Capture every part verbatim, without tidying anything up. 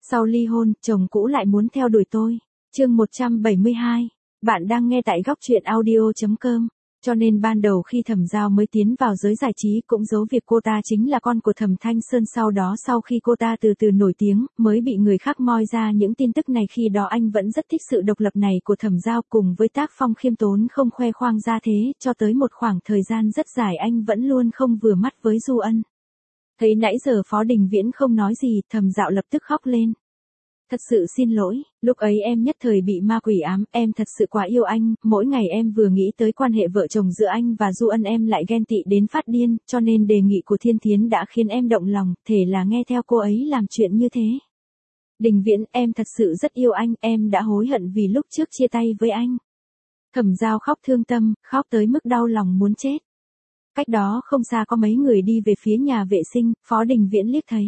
Sau ly hôn, chồng cũ lại muốn theo đuổi tôi. Chương một trăm bảy mươi hai. Bạn đang nghe tại góc truyện audio chấm com. Cho nên ban đầu khi Thẩm Giao mới tiến vào giới giải trí cũng giấu việc cô ta chính là con của Thẩm Thanh Sơn, sau đó sau khi cô ta từ từ nổi tiếng, mới bị người khác moi ra những tin tức này. Khi đó anh vẫn rất thích sự độc lập này của Thẩm Giao cùng với tác phong khiêm tốn không khoe khoang ra thế, cho tới một khoảng thời gian rất dài anh vẫn luôn không vừa mắt với Du Ân. Thấy nãy giờ Phó Đình Viễn không nói gì, Thẩm Dạo lập tức khóc lên. Thật sự xin lỗi, lúc ấy em nhất thời bị ma quỷ ám, em thật sự quá yêu anh, mỗi ngày em vừa nghĩ tới quan hệ vợ chồng giữa anh và Du Ân em lại ghen tị đến phát điên, cho nên đề nghị của Thiên Thiến đã khiến em động lòng, thể là nghe theo cô ấy làm chuyện như thế. Đình Viễn, em thật sự rất yêu anh, em đã hối hận vì lúc trước chia tay với anh. Thẩm Giao khóc thương tâm, khóc tới mức đau lòng muốn chết. Cách đó không xa có mấy người đi về phía nhà vệ sinh, Phó Đình Viễn liếc thấy.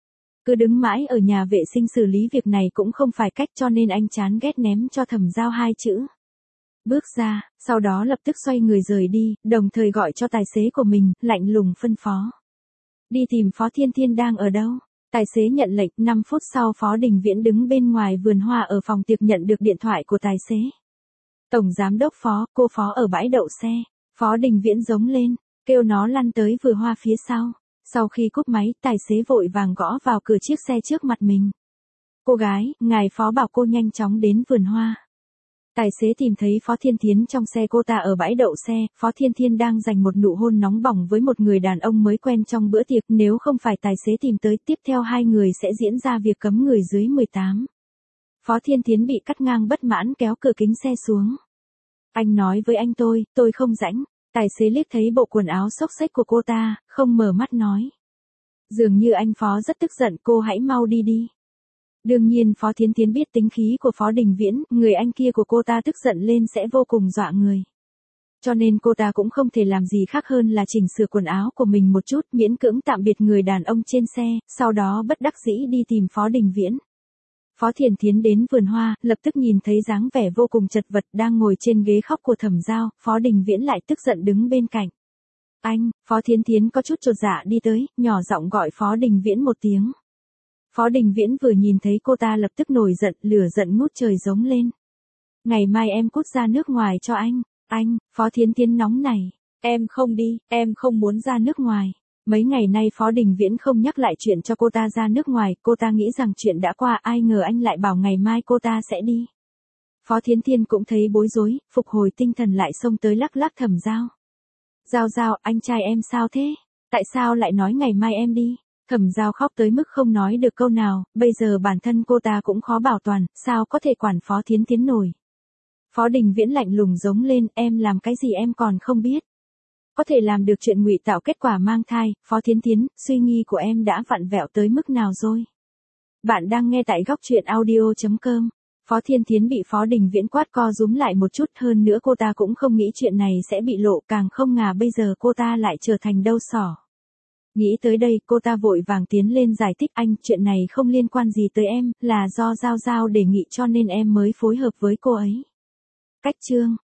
Cứ đứng mãi ở nhà vệ sinh xử lý việc này cũng không phải cách, cho nên anh chán ghét ném cho Thẩm Giao hai chữ. Bước ra, sau đó lập tức xoay người rời đi, đồng thời gọi cho tài xế của mình, lạnh lùng phân phó. Đi tìm Phó Thiên Thiên đang ở đâu? Tài xế nhận lệnh, năm phút sau Phó Đình Viễn đứng bên ngoài vườn hoa ở phòng tiệc nhận được điện thoại của tài xế. Tổng giám đốc Phó, cô Phó ở bãi đậu xe. Phó Đình Viễn giống lên, kêu nó lăn tới vườn hoa phía sau. Sau khi cúp máy, tài xế vội vàng gõ vào cửa chiếc xe trước mặt mình. Cô gái, ngài Phó bảo cô nhanh chóng đến vườn hoa. Tài xế tìm thấy Phó Thiên Thiến trong xe cô ta ở bãi đậu xe, Phó Thiên Thiên đang dành một nụ hôn nóng bỏng với một người đàn ông mới quen trong bữa tiệc, nếu không phải tài xế tìm tới, tiếp theo hai người sẽ diễn ra việc cấm người dưới mười tám. Phó Thiên Thiến bị cắt ngang bất mãn kéo cửa kính xe xuống. Anh nói với anh tôi, tôi không rảnh. Tài xế liếc thấy bộ quần áo xốc xếch của cô ta, không mở mắt nói. Dường như anh Phó rất tức giận, cô hãy mau đi đi. Đương nhiên Phó Thiên Thiến biết tính khí của Phó Đình Viễn, người anh kia của cô ta tức giận lên sẽ vô cùng dọa người. Cho nên cô ta cũng không thể làm gì khác hơn là chỉnh sửa quần áo của mình một chút, miễn cưỡng tạm biệt người đàn ông trên xe, sau đó bất đắc dĩ đi tìm Phó Đình Viễn. Phó Thiên Thiến đến vườn hoa, lập tức nhìn thấy dáng vẻ vô cùng chật vật đang ngồi trên ghế khóc của Thẩm Giao, Phó Đình Viễn lại tức giận đứng bên cạnh. Anh, Phó Thiên Thiến có chút chột dạ đi tới, nhỏ giọng gọi Phó Đình Viễn một tiếng. Phó Đình Viễn vừa nhìn thấy cô ta lập tức nổi giận, lửa giận ngút trời giống lên. Ngày mai em cút ra nước ngoài cho anh. Anh, Phó Thiên Thiến nóng này. Em không đi, em không muốn ra nước ngoài. Mấy ngày nay Phó Đình Viễn không nhắc lại chuyện cho cô ta ra nước ngoài, cô ta nghĩ rằng chuyện đã qua, ai ngờ anh lại bảo ngày mai cô ta sẽ đi. Phó Thiên Thiên cũng thấy bối rối, phục hồi tinh thần lại xông tới lắc lắc Thẩm Giao. Giao Giao, anh trai em sao thế? Tại sao lại nói ngày mai em đi? Thẩm Giao khóc tới mức không nói được câu nào, bây giờ bản thân cô ta cũng khó bảo toàn, sao có thể quản Phó Thiên Thiên nổi. Phó Đình Viễn lạnh lùng giống lên, em làm cái gì em còn không biết. Có thể làm được chuyện ngụy tạo kết quả mang thai, Phó Thiên Thiến, suy nghĩ của em đã vặn vẹo tới mức nào rồi? Bạn đang nghe tại góc truyện audio chấm com. Phó Thiên Thiến bị Phó Đình Viễn quát co rúm lại một chút, hơn nữa cô ta cũng không nghĩ chuyện này sẽ bị lộ, càng không ngờ bây giờ cô ta lại trở thành đâu sỏ. Nghĩ tới đây, cô ta vội vàng tiến lên giải thích, anh, chuyện này không liên quan gì tới em, là do Giao Giao đề nghị cho nên em mới phối hợp với cô ấy. Cách chương.